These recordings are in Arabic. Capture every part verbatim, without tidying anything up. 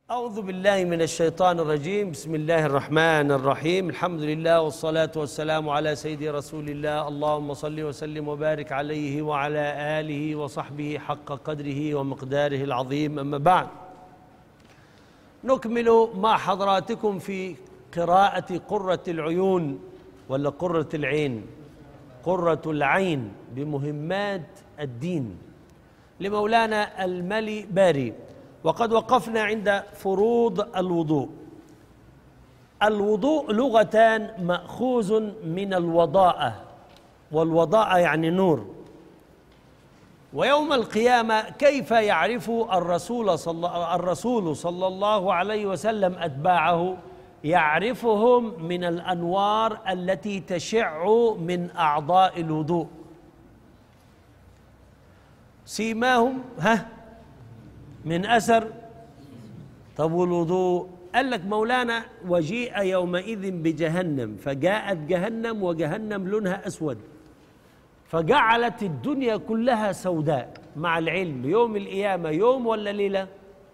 أعوذ بالله من الشيطان الرجيم. بسم الله الرحمن الرحيم. الحمد لله والصلاة والسلام على سيدي رسول الله. اللهم صل وسلم وبارك عليه وعلى آله وصحبه حق قدره ومقداره العظيم. أما بعد، نكمل مع حضراتكم في قراءة قرة العيون ولا قرة العين قرة العين بمهمات الدين لمولانا الملي باري. وقد وقفنا عند فروض الوضوء. الوضوء لغتان مأخوذ من الوضاءة، والوضاءة يعني نور. ويوم القيامة كيف يعرف الرسول صلى الرسول صلى الله عليه وسلم أتباعه؟ يعرفهم من الأنوار التي تشع من أعضاء الوضوء. سيماهم ها من أثر. طب والوضوء؟ قال لك مولانا وجيء يومئذ بجهنم، فجاءت جهنم وجهنم لونها أسود، فجعلت الدنيا كلها سوداء. مع العلم يوم القيامة يوم ولا ليلة؟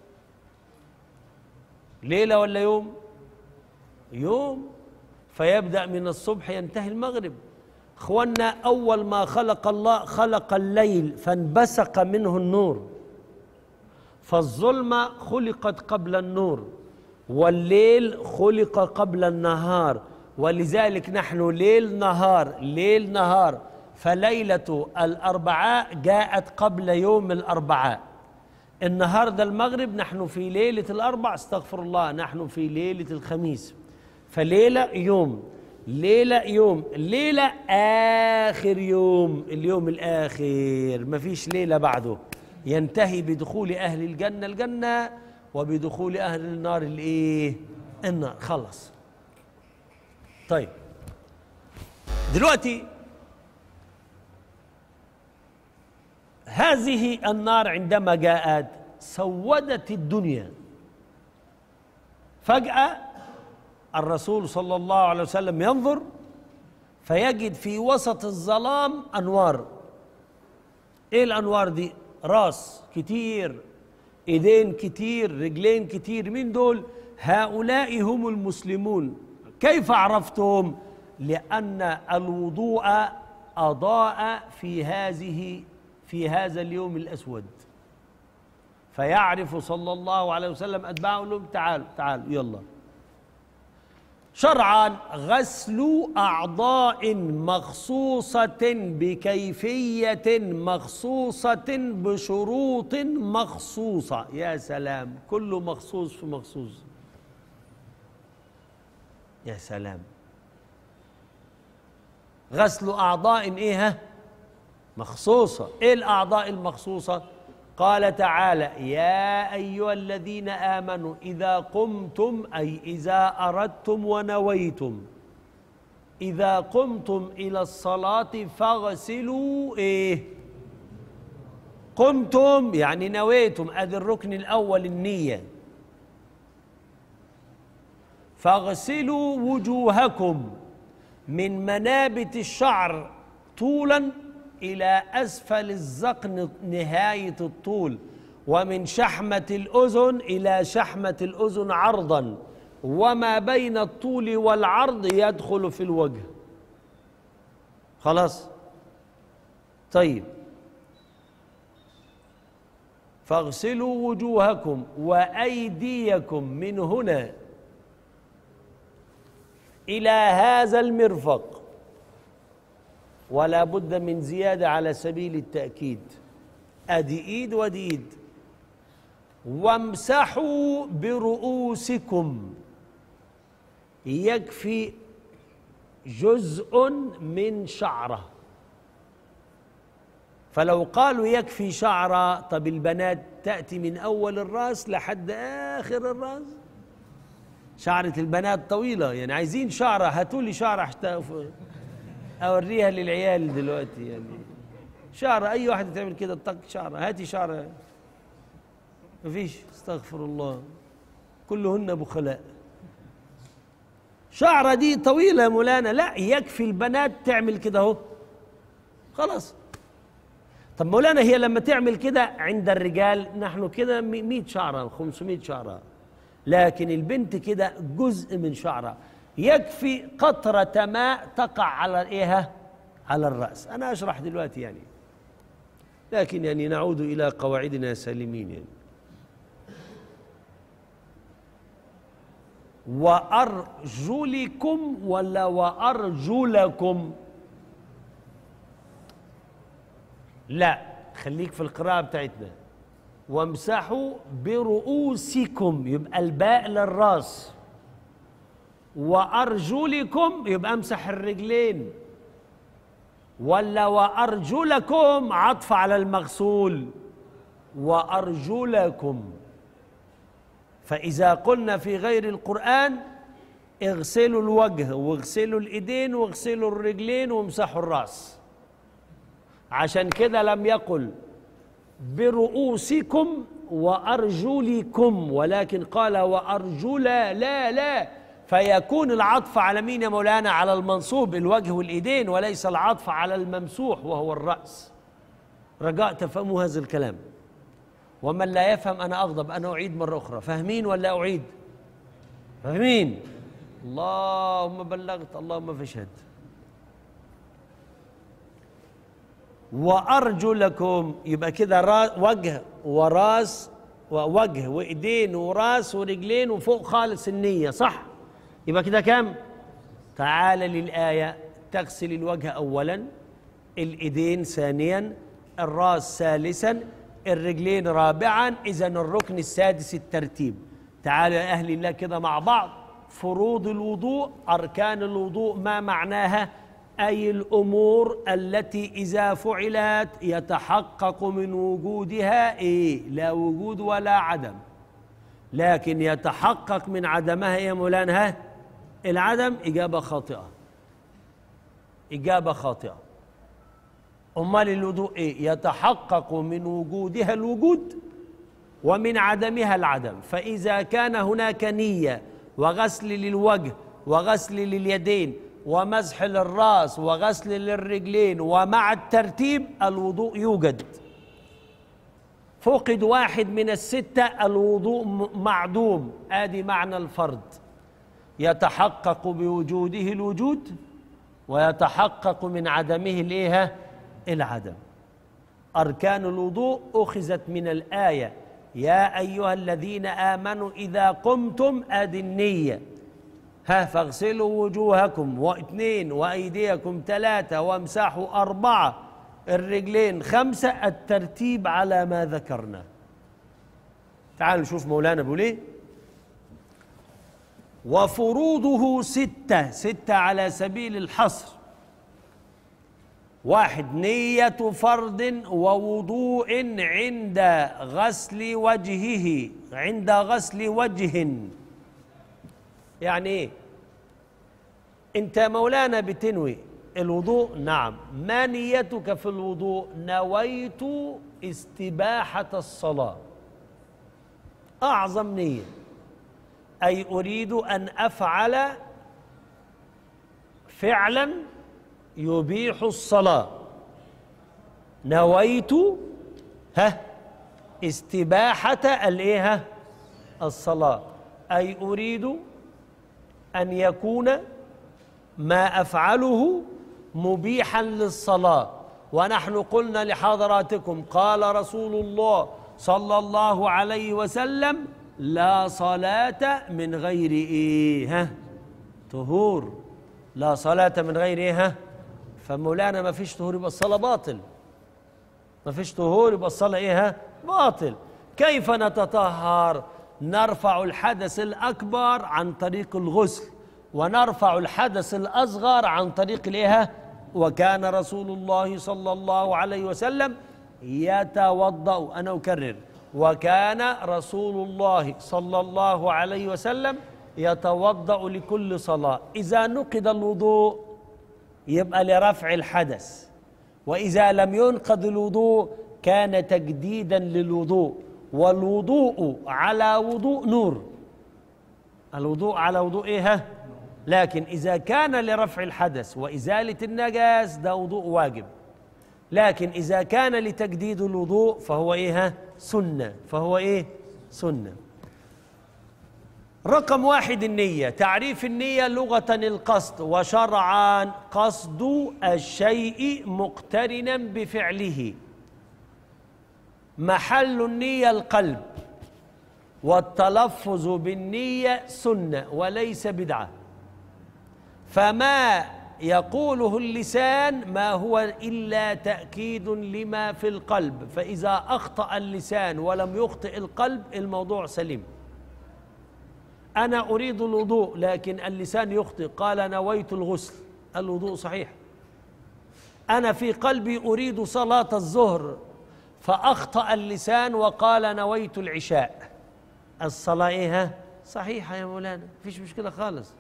ليلة ولا يوم؟ يوم. فيبدأ من الصبح ينتهي المغرب. اخوانا، أول ما خلق الله خلق الليل فانبثق منه النور، فالظلمة خلقت قبل النور، والليل خلق قبل النهار، ولذلك نحن ليل نهار ليل نهار. فليلة الأربعاء جاءت قبل يوم الأربعاء. النهاردة المغرب نحن في ليلة الأربع، استغفر الله، نحن في ليلة الخميس. فليلة يوم، ليلة يوم، ليلة آخر يوم، اليوم الآخر، ما فيش ليلة بعده. ينتهي بدخول أهل الجنة الجنة، وبدخول أهل النار الإيه؟ النار. خلص. طيب دلوقتي هذه النار عندما جاءت سودت الدنيا. فجأة الرسول صلى الله عليه وسلم ينظر فيجد في وسط الظلام أنوار. إيه الأنوار دي؟ راس كتير، ايدين كتير، رجلين كتير. من دول؟ هؤلاء هم المسلمون. كيف عرفتهم؟ لأن الوضوء أضاء في هذه في هذا اليوم الأسود. فيعرف صلى الله عليه وسلم أتباعه لهم: تعالوا تعالوا يلا. شرعا غسل أعضاء مخصوصة بكيفية مخصوصة بشروط مخصوصة. يا سلام، كله مخصوص في مخصوص. يا سلام. غسل أعضاء إيه؟ مخصوصة. إيه الأعضاء المخصوصة؟ قال تعالى: يا أيها الذين آمنوا إذا قمتم، أي إذا أردتم ونويتم، إذا قمتم إلى الصلاة فاغسلوا إيه؟ قمتم يعني نويتم، أدي الركن الأول النية. فاغسلوا وجوهكم من منابت الشعر طولا إلى أسفل الذقن نهاية الطول، ومن شحمة الأذن إلى شحمة الأذن عرضا، وما بين الطول والعرض يدخل في الوجه. خلاص. طيب، فاغسلوا وجوهكم وأيديكم من هنا إلى هذا المرفق، ولا بد من زيادة على سبيل التأكيد. أدي إيد ودي إيد. وامسحوا برؤوسكم، يكفي جزء من شعرة. فلو قالوا يكفي شعرة، طب البنات تأتي من أول الرأس لحد آخر الرأس. شعرة البنات طويلة، يعني عايزين شعرة، هاتوا لي شعرة حتى أوريها للعيال دلوقتي. يعني شعرة، أي واحدة تعمل كده طق شعرة، هاتي شعرة. مفيش، استغفر الله، كلهن بخلاء. شعرة دي طويلة يا مولانا، لا يكفي البنات تعمل كده اهو خلاص. طب مولانا هي لما تعمل كده عند الرجال نحن كده مئة شعرة خمسمائة شعرة، لكن البنت كده جزء من شعرها، يكفي قطرة ماء تقع على إيه؟ على الرأس. أنا أشرح دلوقتي يعني، لكن يعني نعود إلى قواعدنا سالمين يعني. وأرجلكم ولا وأرجلكم؟ لا، خليك في القراءة بتاعتنا. وامسحوا برؤوسكم يبقى الباء للراس، وأرجلكم يبقى امسح الرجلين، ولا وأرجلكم عطف على المغسول، وأرجلكم. فإذا قلنا في غير القرآن اغسلوا الوجه واغسلوا الإيدين واغسلوا الرجلين وامسحوا الرأس، عشان كده لم يقل برؤوسكم وأرجلكم، ولكن قال وأرجلا. لا لا، فيكون العطف على مين يا مولانا؟ على المنصوب الوجه والإيدين، وليس العطف على الممسوح وهو الرأس. رجاء تفهموا هذا الكلام، ومن لا يفهم أنا أغضب. أنا أعيد مرة أخرى، فاهمين ولا أعيد؟ فاهمين؟ اللهم بلغت، اللهم فاشهد. وأرجلكم يبقى كده وجه وراس، ووجه وإيدين وراس ورجلين وفوق خالص النية، صح؟ يبقى كده كام؟ تعال للآية. تغسل الوجه أولا، الإيدين ثانيا، الراس ثالثا، الرجلين رابعا. إذن الركن السادس الترتيب. تعالوا يا أهل الله كده مع بعض. فروض الوضوء، أركان الوضوء ما معناها؟ أي الأمور التي إذا فعلت يتحقق من وجودها إيه؟ لا وجود ولا عدم، لكن يتحقق من عدمها يا مولانا العدم. إجابة خاطئة، إجابة خاطئة. أمال الوضوء إيه؟ يتحقق من وجودها الوجود ومن عدمها العدم. فإذا كان هناك نية وغسل للوجه وغسل لليدين ومسح للرأس وغسل للرجلين ومع الترتيب، الوضوء يوجد. فقد واحد من الستة، الوضوء معدوم. آدي معنى الفرض، يتحقق بوجوده الوجود ويتحقق من عدمه الايه؟ العدم. أركان الوضوء أخذت من الآية يا أيها الذين آمنوا إذا قمتم، آدي النية، ها فاغسلوا وجوهكم واثنين وأيديكم ثلاثة وامسحوا أربعة، الرجلين خمسة، الترتيب على ما ذكرنا. تعالوا نشوف مولانا بيقول ايه. وفروضه ستة، ستة على سبيل الحصر. واحد، نية فرض ووضوء عند غسل وجهه، عند غسل وجه. يعني ايه؟ انت مولانا بتنوي الوضوء، نعم. ما نيتك في الوضوء؟ نويت استباحة الصلاة، أعظم نية، أي أريد أن أفعل فعلا يبيح الصلاة. نويت ها استباحة الإيه؟ الصلاة، أي أريد أن يكون ما أفعله مبيحا للصلاة. ونحن قلنا لحضراتكم قال رسول الله صلى الله عليه وسلم لا صلاة من غير إيه؟ ها طهور. لا صلاة من غير إيه؟ ها. فمولانا ما فيش طهور يبقى الصلاة باطل، ما فيش طهور يبقى الصلاة إيه؟ ها باطل. كيف نتطهر؟ نرفع الحدث الأكبر عن طريق الغسل، ونرفع الحدث الأصغر عن طريق الإيه؟ وكان رسول الله صلى الله عليه وسلم يتوضأ. أنا أكرر، وكان رسول الله صلى الله عليه وسلم يتوضأ لكل صلاة. إذا نقض الوضوء يبقى لرفع الحدث، وإذا لم ينقض الوضوء كان تجديدا للوضوء. والوضوء على وضوء نور، الوضوء على وضوء إيه؟ لكن إذا كان لرفع الحدث وإزالة النجاس ده وضوء واجب، لكن إذا كان لتجديد الوضوء فهو إيه؟ سنة، فهو إيه؟ سنة. رقم واحد النية. تعريف النية لغة القصد، وشرعا قصد الشيء مقترنا بفعله. محل النية القلب، والتلفظ بالنية سنة وليس بدعة. فما يقوله اللسان ما هو إلا تأكيد لما في القلب، فإذا أخطأ اللسان ولم يخطئ القلب الموضوع سليم. أنا أريد الوضوء لكن اللسان يخطئ، قال نويت الغسل، الوضوء صحيح. أنا في قلبي أريد صلاة الظهر فأخطأ اللسان وقال نويت العشاء، الصلاة إيه؟ صحيحة يا مولانا، فيش مشكلة خالص.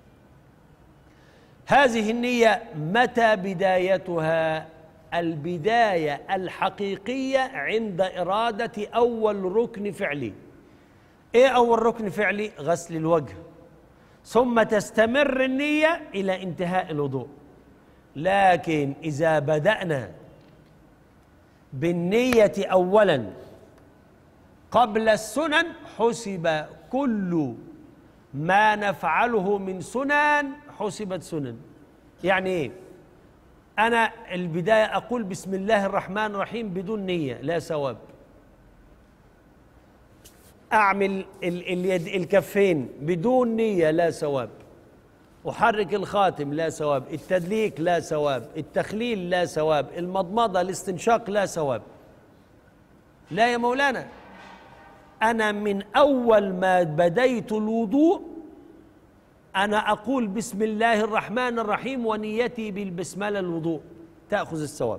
هذه النية متى بدايتها؟ البداية الحقيقية عند إرادة أول ركن فعلي. إيه أول ركن فعلي؟ غسل الوجه، ثم تستمر النية إلى انتهاء الوضوء. لكن إذا بدأنا بالنية أولا قبل السنن حسب كل ما نفعله من سنن حسبت سنن. يعني إيه؟ أنا البداية أقول بسم الله الرحمن الرحيم بدون نية لا ثواب. أعمل اليد الكفين بدون نية لا ثواب. أحرك الخاتم لا ثواب. التدليك لا ثواب. التخليل لا ثواب. المضمضة الاستنشاق لا ثواب. لا يا مولانا، أنا من أول ما بديت الوضوء أنا أقول بسم الله الرحمن الرحيم ونيتي بالبسملة الوضوء تأخذ الثواب.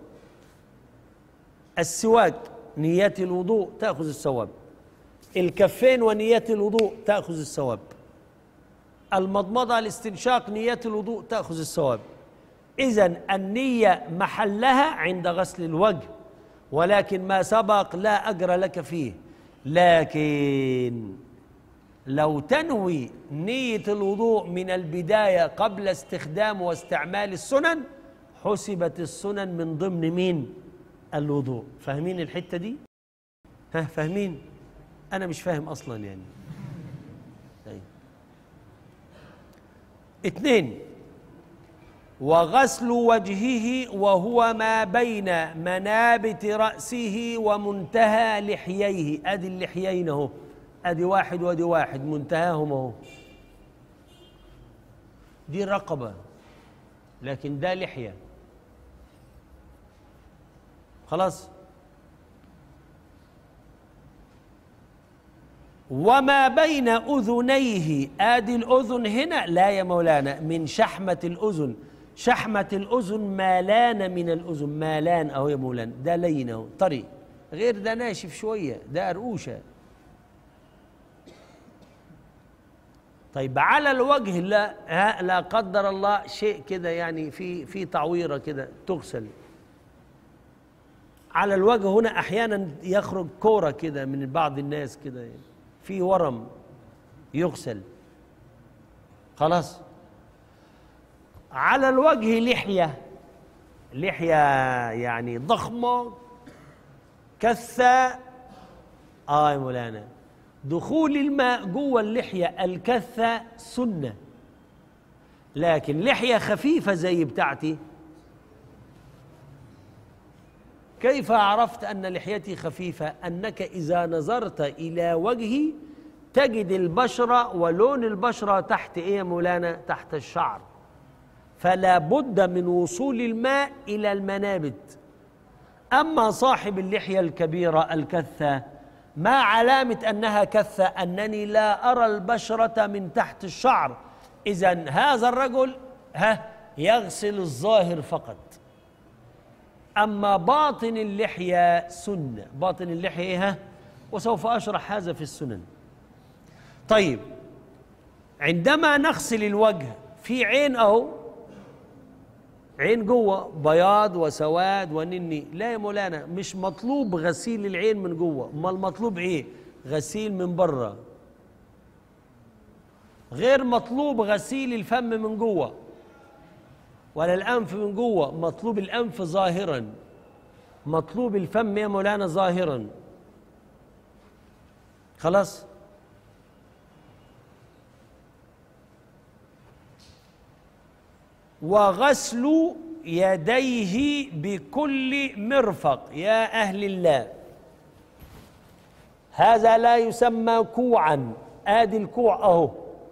السواك نية الوضوء تأخذ الثواب. الكفين ونية الوضوء تأخذ الثواب. المضمضة الاستنشاق نية الوضوء تأخذ الثواب. إذن النية محلها عند غسل الوجه، ولكن ما سبق لا أجر لك فيه. لكن لو تنوي نية الوضوء من البداية قبل استخدام واستعمال السنن حسبت السنن من ضمن مين؟ الوضوء. فاهمين الحتة دي؟ ها فاهمين؟ أنا مش فاهم أصلا يعني. طيب. اثنين، وغسل وجهه وهو ما بين منابت رأسه ومنتهى لحييه. أدي اللحيين اهو، أدي واحد وأدي واحد، منتهاهم اهو. دي رقبة لكن ده لحية. خلاص. وما بين أذنيه، آدي الأذن هنا لا يا مولانا، من شحمة الأذن. شحمة الأذن مالان من الأذن، مالان أهو يا مولانا، ده لين أهو طري، غير ده ناشف شوية، ده أرقوشة. طيب على الوجه لا ها لا قدر الله شيء كده يعني في في تعويرة كده تغسل. على الوجه هنا أحيانا يخرج كورة كده من بعض الناس كده يعني، في ورم يغسل. خلاص. على الوجه لحية، لحية يعني ضخمة كثة. آه يا مولانا، دخول الماء جوه اللحية الكثة سنة، لكن لحية خفيفة زي بتاعتي كيف عرفت أن لحيتي خفيفة؟ أنك إذا نظرت إلى وجهي تجد البشرة ولون البشرة تحت إيه يا مولانا؟ تحت الشعر. فلا بد من وصول الماء إلى المنابت. أما صاحب اللحية الكبيرة الكثة ما علامة أنها كثة؟ أنني لا أرى البشرة من تحت الشعر. إذن هذا الرجل ها يغسل الظاهر فقط. أما باطن اللحية سنة، باطن اللحية إيه؟ وسوف أشرح هذا في السنن. طيب، عندما نغسل الوجه في عين أهو، عين جوه بياض وسواد ونني، لا يا مولانا، مش مطلوب غسيل العين من جوه، ما المطلوب إيه؟ غسيل من بره. غير مطلوب غسيل الفم من جوه ولا الأنف من جوه، مطلوب الأنف ظاهرا، مطلوب الفم يا مولانا ظاهرا. خلاص. وغسل يديه بكل مرفق. يا أهل الله، هذا لا يسمى كوعا. آدي الكوع أهو،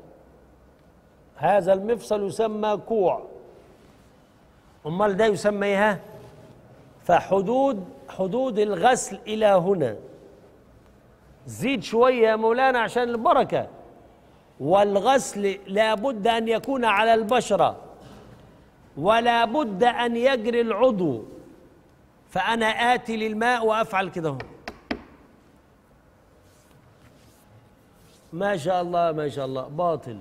هذا المفصل يسمى كوع، أمال ده يسمى إيه؟ فحدود حدود الغسل إلى هنا. زيد شوية يا مولانا عشان البركة. والغسل لا بد أن يكون على البشرة، ولا بد أن يجري العضو. فأنا آتي للماء وأفعل كده هو. ما شاء الله ما شاء الله، باطل.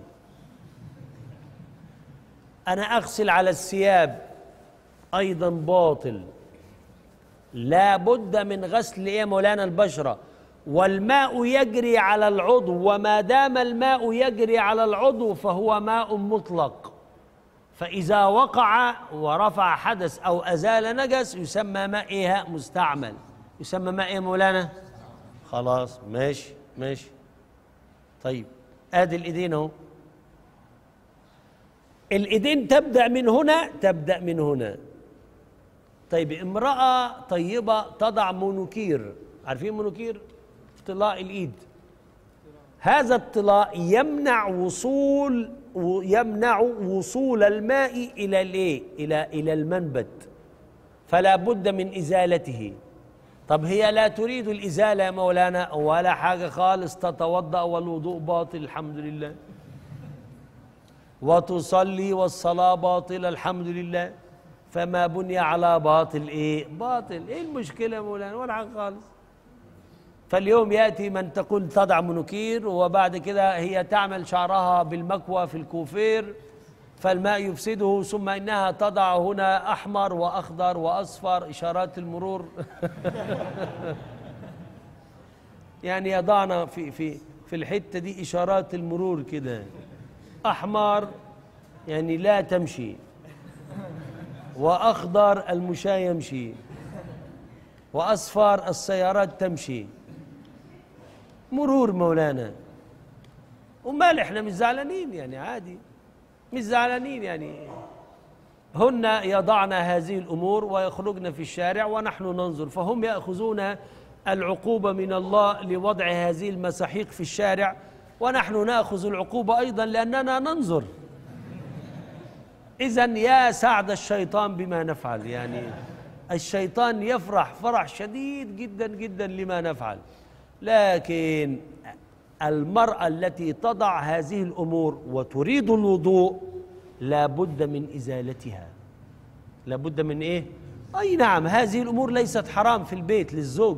أنا أغسل على الثياب، أيضا باطل. لا بد من غسل إيه مولانا؟ البشرة. والماء يجري على العضو، وما دام الماء يجري على العضو فهو ماء مطلق. فإذا وقع ورفع حدث أو أزال نجس يسمى ماء إيه؟ مستعمل. يسمى ماء إيه مولانا؟ خلاص ماشي ماشي. طيب آدي الإيدين أهو. الإيدين تبدأ من هنا، تبدأ من هنا. طيب امرأة طيبة تضع منوكير، عارفين منوكير؟ طلاء الإيد. هذا الطلاء يمنع وصول يمنع وصول الماء إلى الإيه؟ إلى إلى المنبت، فلا بد من إزالته. طب هي لا تريد الإزالة يا مولانا ولا حاجة خالص، تتوضأ والوضوء باطل الحمد لله، وتصلي والصلاة باطلة الحمد لله. فما بني على باطل إيه؟ باطل. إيه المشكلة يا مولانا؟ ولا حاجة خالص. فاليوم يأتي من تقول تضع منوكير، وبعد كده هي تعمل شعرها بالمكوى في الكوفير فالماء يفسده، ثم إنها تضع هنا أحمر وأخضر وأصفر إشارات المرور يعني يضعنا في في في الحتة دي إشارات المرور كده. أحمر يعني لا تمشي، وأخضر المشاة يمشي، وأصفر السيارات تمشي. مرور مولانا. ومال احنا مش زعلانين يعني، عادي مش زعلانين يعني. هن يضعن هذه الأمور ويخرجن في الشارع ونحن ننظر، فهم يأخذون العقوبة من الله لوضع هذه المساحيق في الشارع، ونحن نأخذ العقوبة أيضا لأننا ننظر. إذن يا سعد الشيطان بما نفعل، يعني الشيطان يفرح فرح شديد جدا جدا لما نفعل. لكن المرأة التي تضع هذه الأمور وتريد الوضوء لا بد من إزالتها. لا بد من إيه؟ أي نعم، هذه الأمور ليست حرام في البيت للزوج.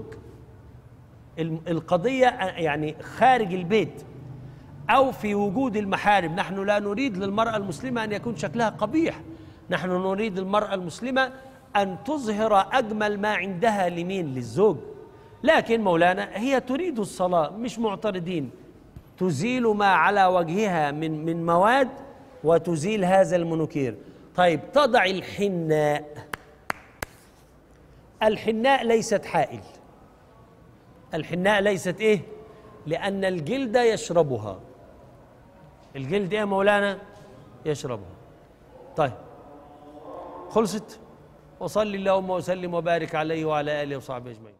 القضية يعني خارج البيت أو في وجود المحارم. نحن لا نريد للمرأة المسلمة أن يكون شكلها قبيح، نحن نريد للمرأة المسلمة أن تظهر أجمل ما عندها لمين؟ للزوج. لكن مولانا هي تريد الصلاة، مش معترضين. تزيل ما على وجهها من من مواد وتزيل هذا المنوكير. طيب تضع الحناء. الحناء ليست حائل. الحناء ليست إيه؟ لأن الجلد يشربها. الجلد إيه مولانا؟ يشربها. طيب خلصت. وصلي اللهم وسلم وبارك عليه وعلى آله وصحبه أجمعين.